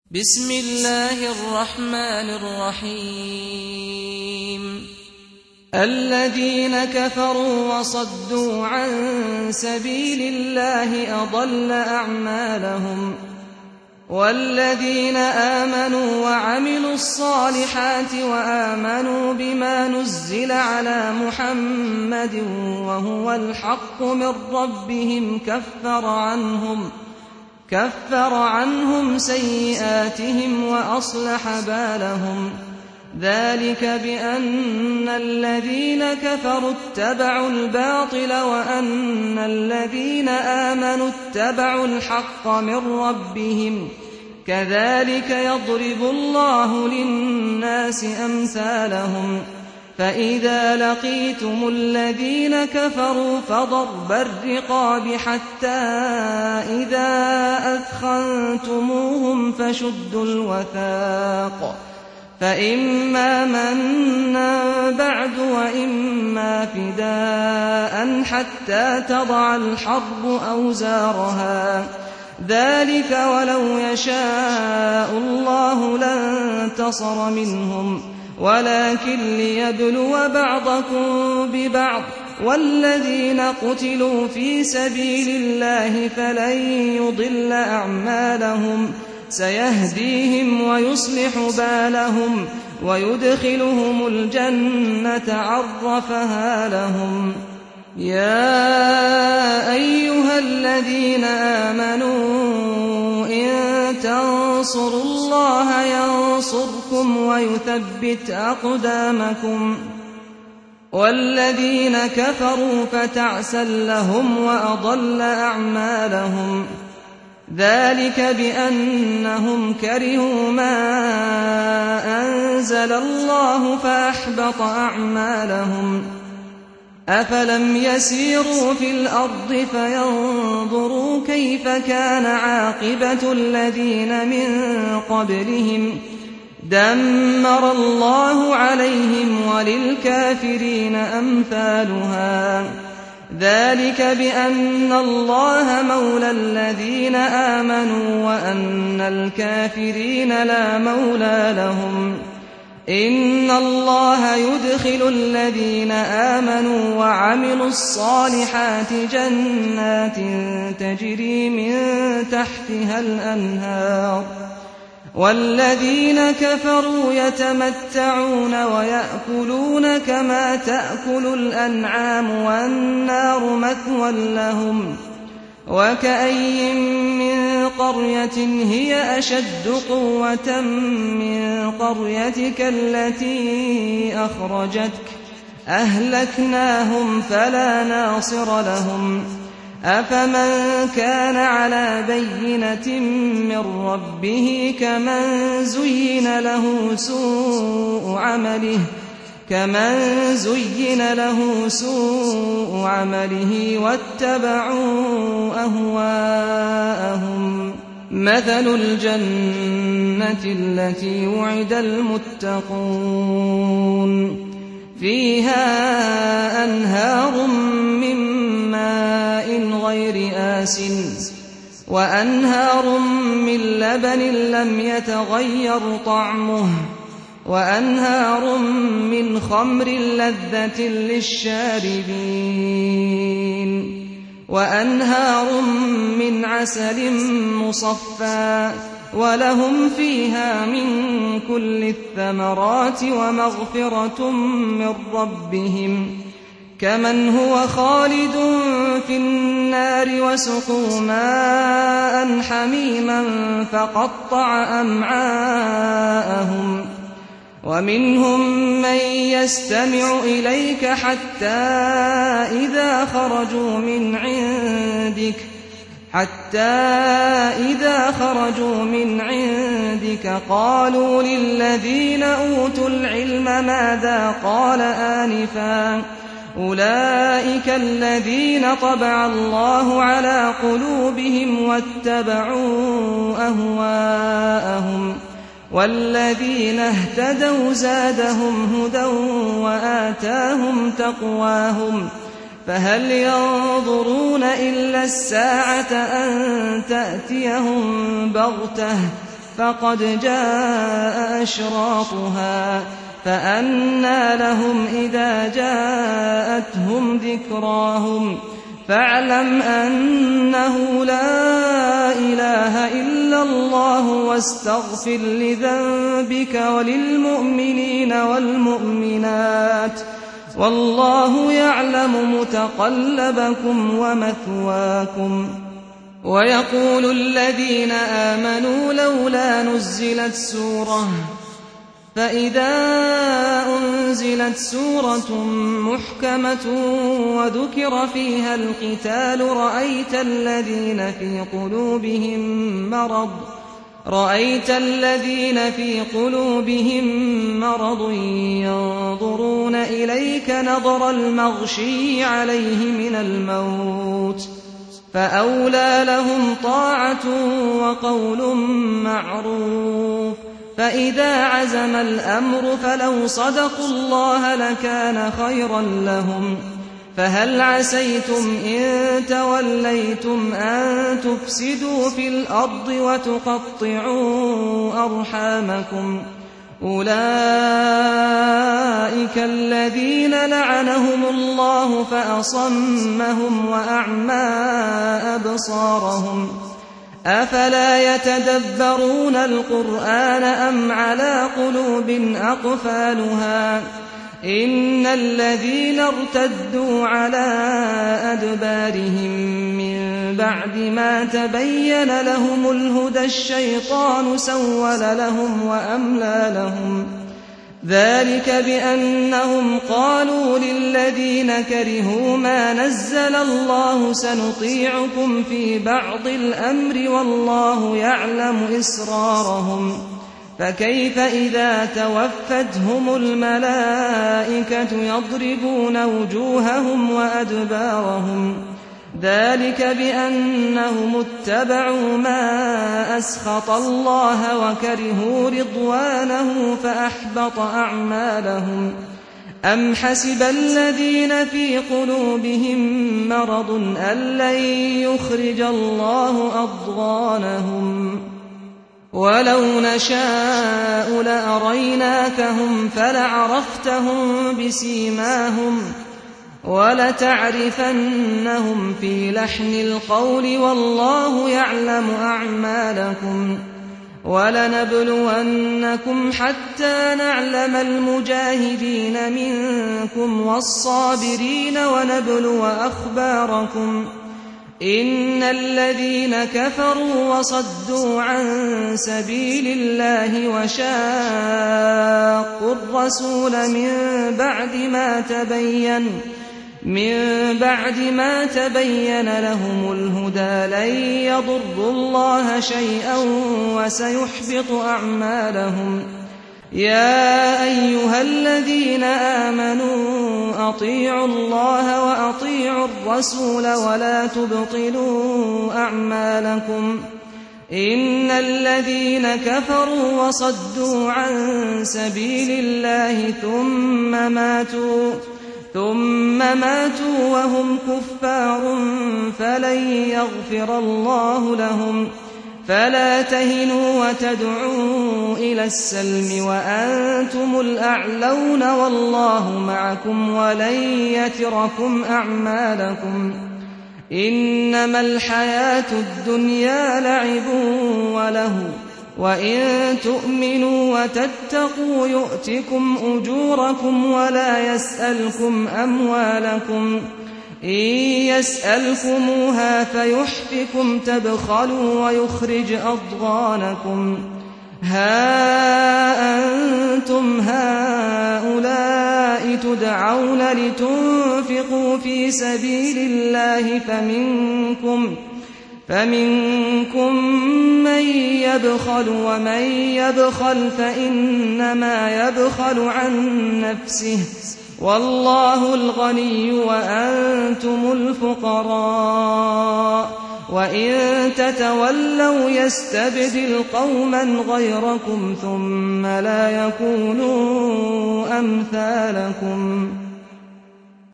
بسم الله الرحمن الرحيم الذين كفروا وصدوا عن سبيل الله أضل أعمالهم والذين آمنوا وعملوا الصالحات وآمنوا بما نزل على محمد وهو الحق من ربهم كفر عنهم سيئاتهم وأصلح بالهم ذلك بأن الذين كفروا اتبعوا الباطل وأن الذين آمنوا اتبعوا الحق من ربهم كذلك يضرب الله للناس أمثالهم فإذا لقيتم الذين كفروا فضرب الرقاب حتى إذا أثخنتموهم فشدوا الوثاق فإما منا بعد وإما فداء حتى تضع الحرب أوزارها ذلك ولو يشاء الله لانتصر منهم ولكن ليبلو بعضكم ببعض والذين قتلوا في سبيل الله فلن يضل أعمالهم سيهديهم ويصلح بالهم ويدخلهم الجنة عرفها لهم يا أيها الذين آمنوا إن تنصروا الله ينصركم ويثبت أقدامكم والذين كفروا فتعسا لهم وأضل أعمالهم ذلك بأنهم كرهوا ما أنزل الله فأحبط أعمالهم أفلم يسيروا في الأرض فينظروا كيف كان عاقبة الذين من قبلهم دمر الله عليهم وللكافرين أمثالها ذلك بأن الله مولى الذين آمنوا وأن الكافرين لا مولى لهم إن الله يدخل الذين آمنوا وعملوا الصالحات جنات تجري من تحتها الأنهار والذين كفروا يتمتعون ويأكلون كما تأكل الأنعام والنار مثوى لهم وكأي من قرية هي أشد قوة من قريتك التي أخرجتك أهلكناهم فلا ناصر لهم أفمن كان على بينة من ربه كمن زين له سوء عمله واتبعوا أهواءهم مثل الجنة التي وعد المتقون فيها أنهار من ماء غير آسن وأنهار من لبن لم يتغير طعمه وأنهار من خمر لذة للشاربين وأنهار من عسل مصفى ولهم فيها من كل الثمرات ومغفرة من ربهم كمن هو خالد في النار وسقوا ماء حميما فقطع أمعاءهم ومنهم من يستمع إليك حتى إذا خرجوا من عندك قالوا للذين أوتوا العلم ماذا قال آنفا أولئك الذين طبع الله على قلوبهم واتبعوا أهواءهم والذين اهتدوا زادهم هدى وآتاهم تقواهم فهل ينظرون إلا الساعة أن تأتيهم بغتة فقد جاء أشراطها فأنى لهم إذا جاءتهم ذكراهم فاعلم أنه لا إله إلا الله واستغفر لذنبك وللمؤمنين والمؤمنات والله يعلم متقلبكم ومثواكم. ويقول الذين آمنوا لولا نزلت سورة فإذا أنزلت سورة محكمة وذكر فيها القتال رأيت الذين في قلوبهم مرض ينظرون إليك نظر المغشي عليه من الموت فأولى لهم طاعة وقول معروف. فإذا عزم الأمر فلو صدقوا الله لكان خيرا لهم. فهل عسيتم إن توليتم أن تفسدوا في الأرض وتقطعوا أرحامكم أولئك الذين لعنهم الله فأصمهم وأعمى أبصارهم أفلا يتدبرون القرآن أم على قلوب أقفالها إن الذين ارتدوا على أدبارهم من بعد ما تبين لهم الهدى الشيطان سول لهم وأملى لهم ذلك بأنهم قالوا للذين كرهوا ما نزل الله سنطيعكم في بعض الأمر والله يعلم إسرارهم فكيف إذا توفتهم الملائكة يضربون وجوههم وأدبارهم ذلك بأنهم اتبعوا ما أسخط الله وكرهوا رضوانه فأحبط أعمالهم. أم حسب الذين في قلوبهم مرض أن لن يخرج الله أضغانهم ولو نشاء لأريناكهم فلعرفتهم بسيماهم ولتعرفنهم في لحن القول والله يعلم أعمالكم. ولنبلونكم حتى نعلم المجاهدين منكم والصابرين ونبلو أخباركم. إن الذين كفروا وصدوا عن سبيل الله وشاقوا الرسول من بعد ما تبين لهم الهدى لن يضروا الله شيئا وسيحبط أعمالهم. يا أيها الذين آمنوا أطيعوا الله وأطيعوا الرسول ولا تبطلوا أعمالكم. إن الذين كفروا وصدوا عن سبيل الله ثم ماتوا وهم كفار فلن يغفر الله لهم. فلا تهنوا وتدعوا إلى السلم وأنتم الأعلون والله معكم ولن يتركم أعمالكم. إنما الحياة الدنيا لعب وله وإن تؤمنوا وتتقوا يؤتكم أجوركم ولا يسألكم أموالكم. إن يسألكموها فيحفكم تبخلوا ويخرج أضغانكم. ها أنتم هؤلاء تدعون لتنفقوا في سبيل الله فمنكم من يبخل ومن يبخل فإنما يبخل عن نفسه والله الغني وأنتم الفقراء وإن تتولوا يستبدل قوما غيركم ثم لا يكونوا أمثالكم.